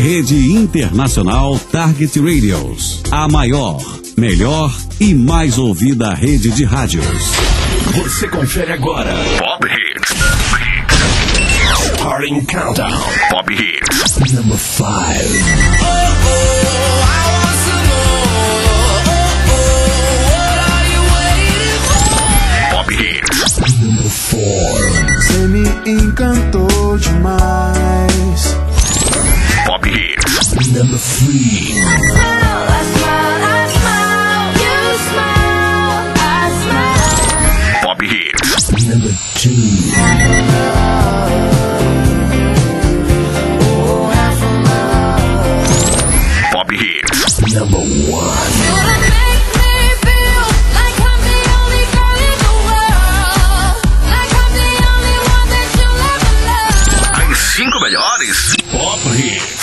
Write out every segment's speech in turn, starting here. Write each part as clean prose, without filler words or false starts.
Rede Internacional Target Radios, a maior, melhor e mais ouvida rede de rádios. Você confere agora Pop Hits. Starting Countdown. Pop Hits. Number 5. Pop Hits. Number 4. Você me encantou demais. Pop Hits. Number 3. Pop Hits. Number 2. Pop Hits. Number 1. As 5 melhores Pop Hits.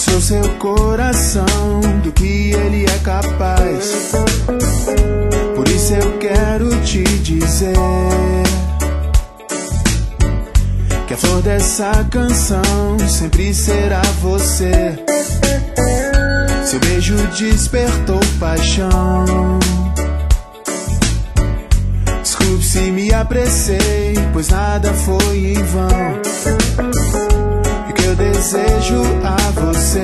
Mostrou seu coração do que ele é capaz. Por isso eu quero te dizer que a flor dessa canção sempre será você. Seu beijo despertou paixão. Desculpe se me apressei, pois nada foi em vão. E o que eu desejo a você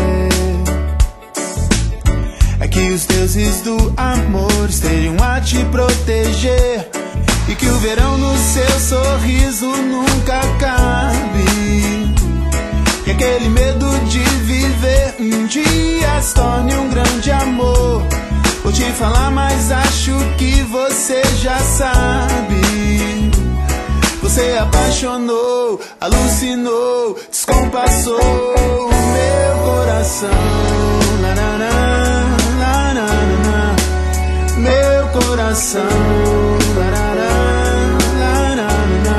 é que os deuses do amor estejam a te proteger, e que o verão no seu sorriso nunca acabe, e aquele medo de viver um dia se torne um grande amor. Vou te falar, mas acho que você já sabe. Você apaixonou, alucinou, descompassou meu coração. La, la, la, la, la, la, meu coração. La, la, la, la,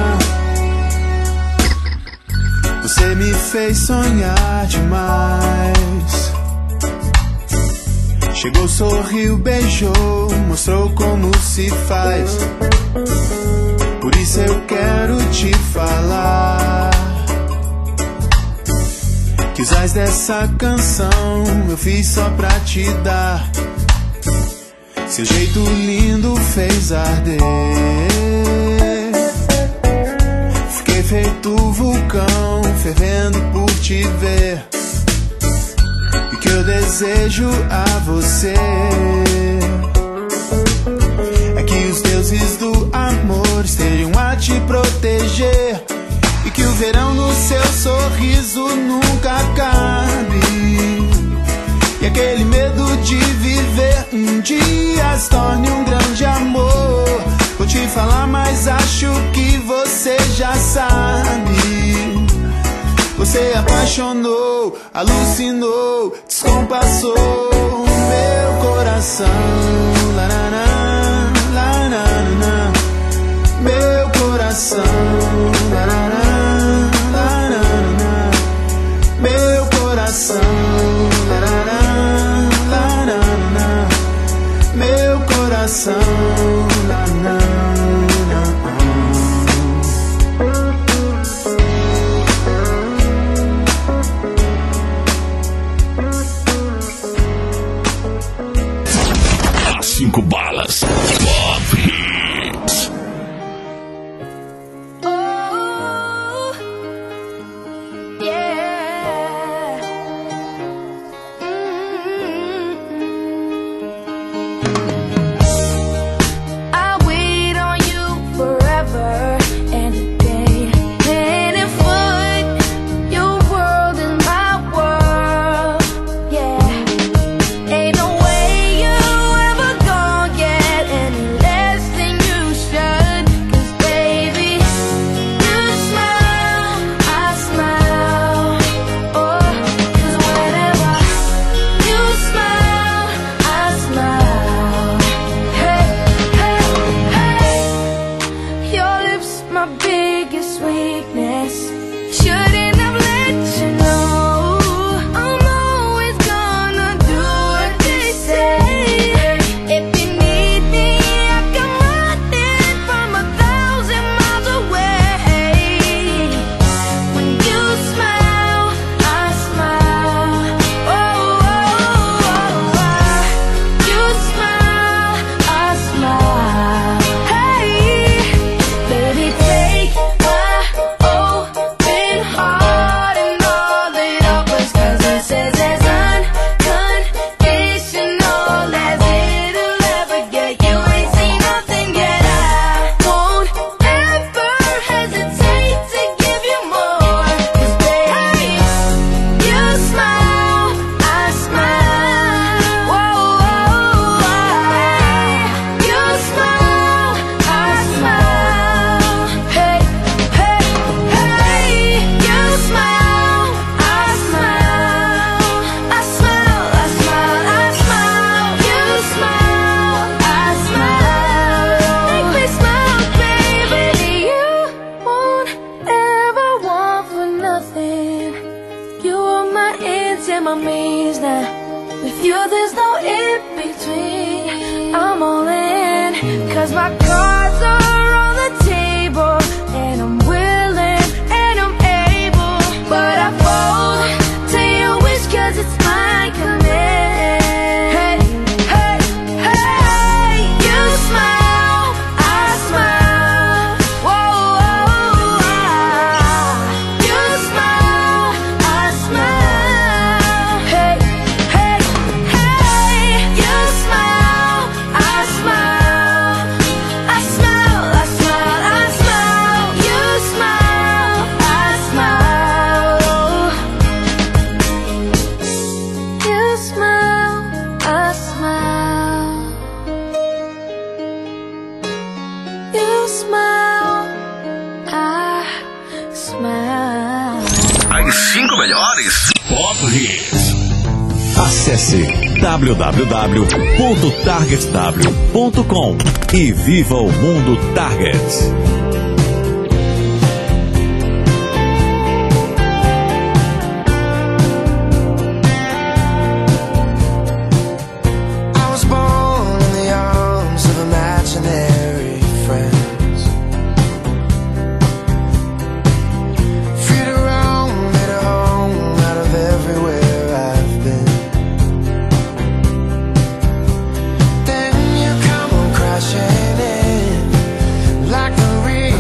la, la. Você me fez sonhar demais. Chegou, sorriu, beijou, mostrou como se faz. Por isso eu quero te falar que os ais dessa canção eu fiz só pra te dar. Seu jeito lindo fez arder. Fiquei feito vulcão, fervendo por te ver. E o que eu desejo a você é que os deuses do amor estejam a te proteger, e que o verão no seu sorriso nunca acabe, e aquele medo de viver um dia se torne um grande amor. Vou te falar, mas acho que você já sabe. Você apaixonou, alucinou, descompassou meu coração. La, la, la, la, la, la, meu coração. La, la, la, la, la, la, meu coração. La, la, la, la, la, la, meu coração. La, la, la, la. Cinco balas. Pop Hits. Oh, yeah. in my means now. With you there's no in between. I'm all in, 'cause my cards are on the table, and I'm willing and I'm able, but I fold to your wish 'cause it's my command. Hey, hey, hey, you smile, I smile. Whoa, whoa, you smile, I smile. Hey, hey, hey, you smile, I smile. I smile, I smile, I smile. You smile, I smile. You smile, I smile. You smile, I smile. As 5 melhores Pop Hits. Acesse www.targetw.com e viva o mundo Target. I was born in the arms of imaginary friends, free to roam, made a home out of everywhere I've been. Then you come on crashing in like the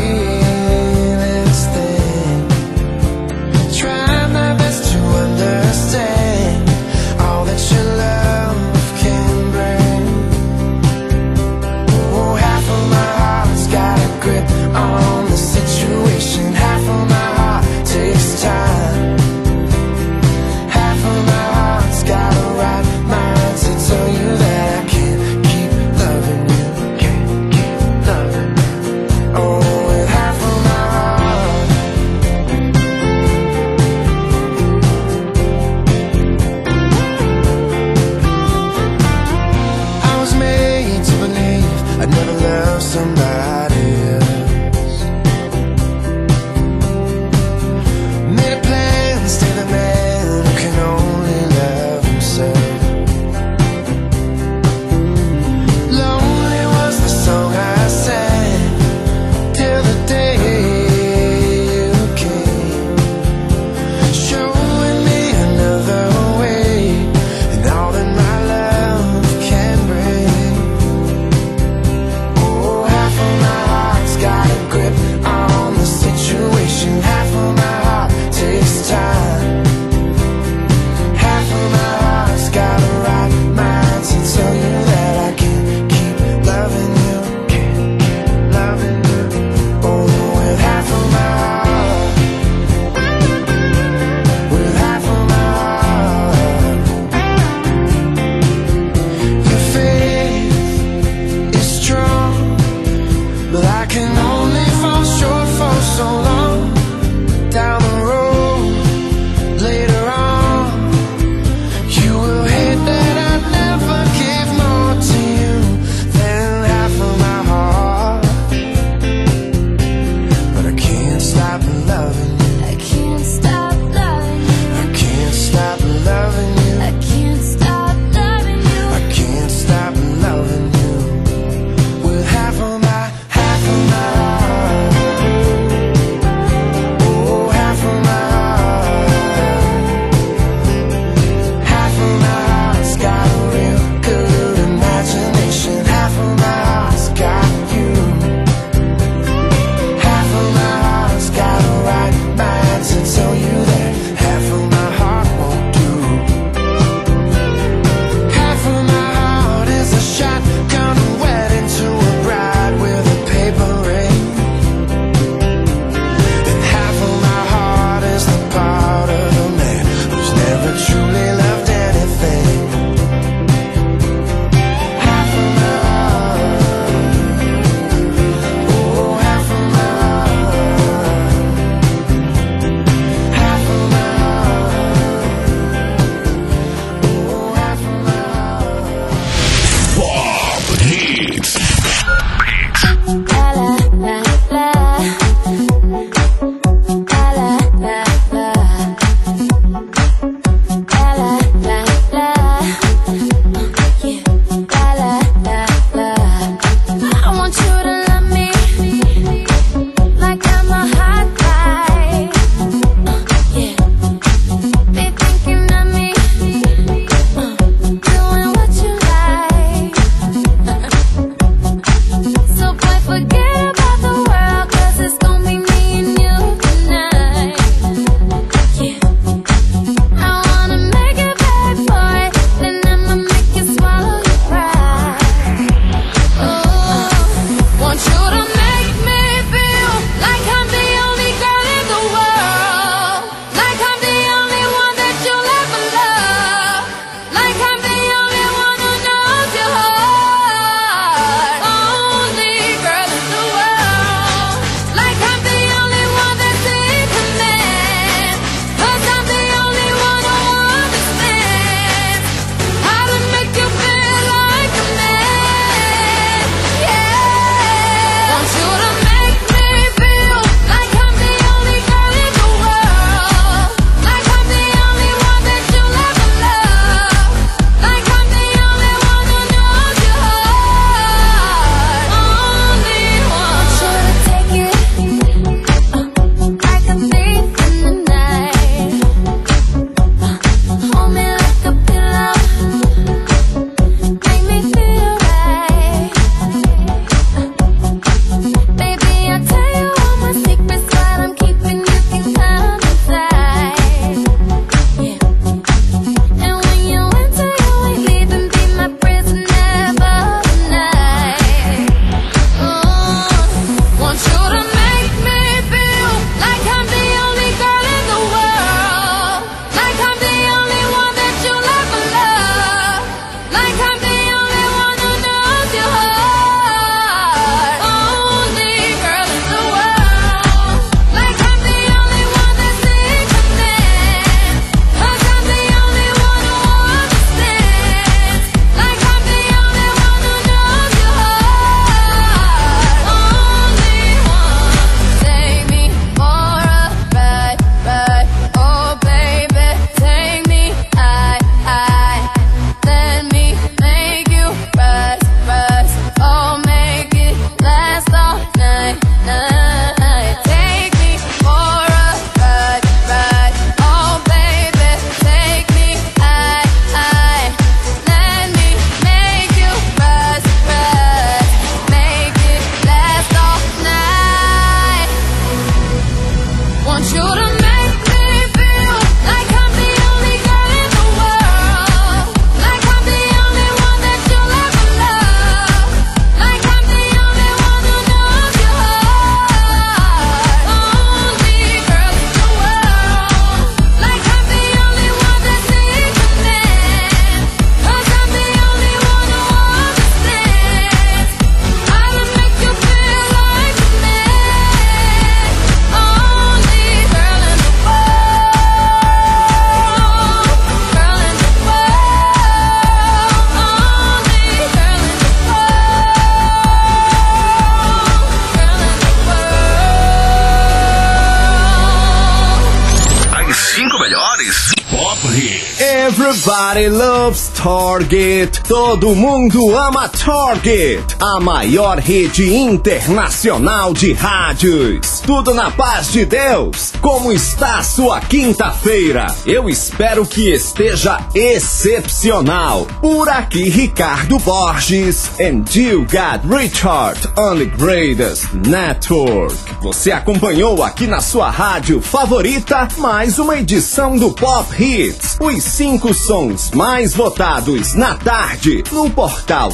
Everybody loves Target. Todo mundo ama Target, a maior rede internacional de rádios. Tudo na paz de Deus. Como está a sua quinta-feira? Eu espero que esteja excepcional. Por aqui, Ricardo Borges, and you got Richard on the Greatest Network. Você acompanhou aqui na sua rádio favorita mais uma edição do Pop Hits, os 5 sons mais votados na tarde, no portal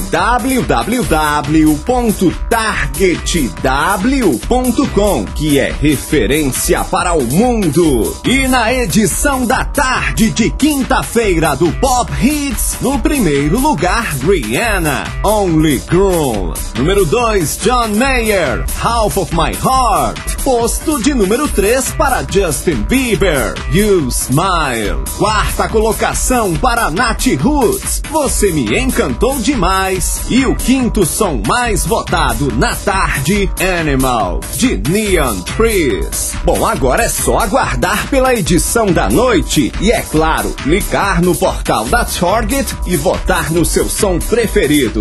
www.targetw.com, que é referência para o mundo. E na edição da tarde de quinta-feira do Pop Hits, no primeiro lugar, Rihanna, Only Girl. Número 2, John Mayer, Half of My Heart. Posto de número 3 para Justin Bieber, You Smile. Quarta colocação para Nat Roots, Você Me Encantou Demais. E o quinto som mais votado na tarde, Animal, de Neon Trees. Bom, agora é só aguardar pela edição da noite e, é claro, clicar no portal da Target e votar no seu som preferido,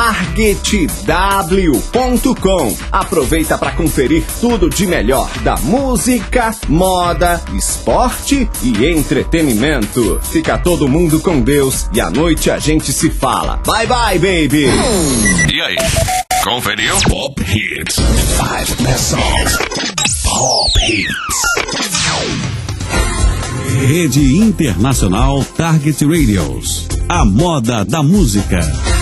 targetw.com. Aproveita para conferir tudo de melhor da música, moda, esporte e entretenimento. Fica todo mundo com Deus e à noite a gente se fala. Bye bye, baby! E aí, conferiu? Pop Hits. 5 best songs. Pop Hits. Rede Internacional Target Radios. A moda da música.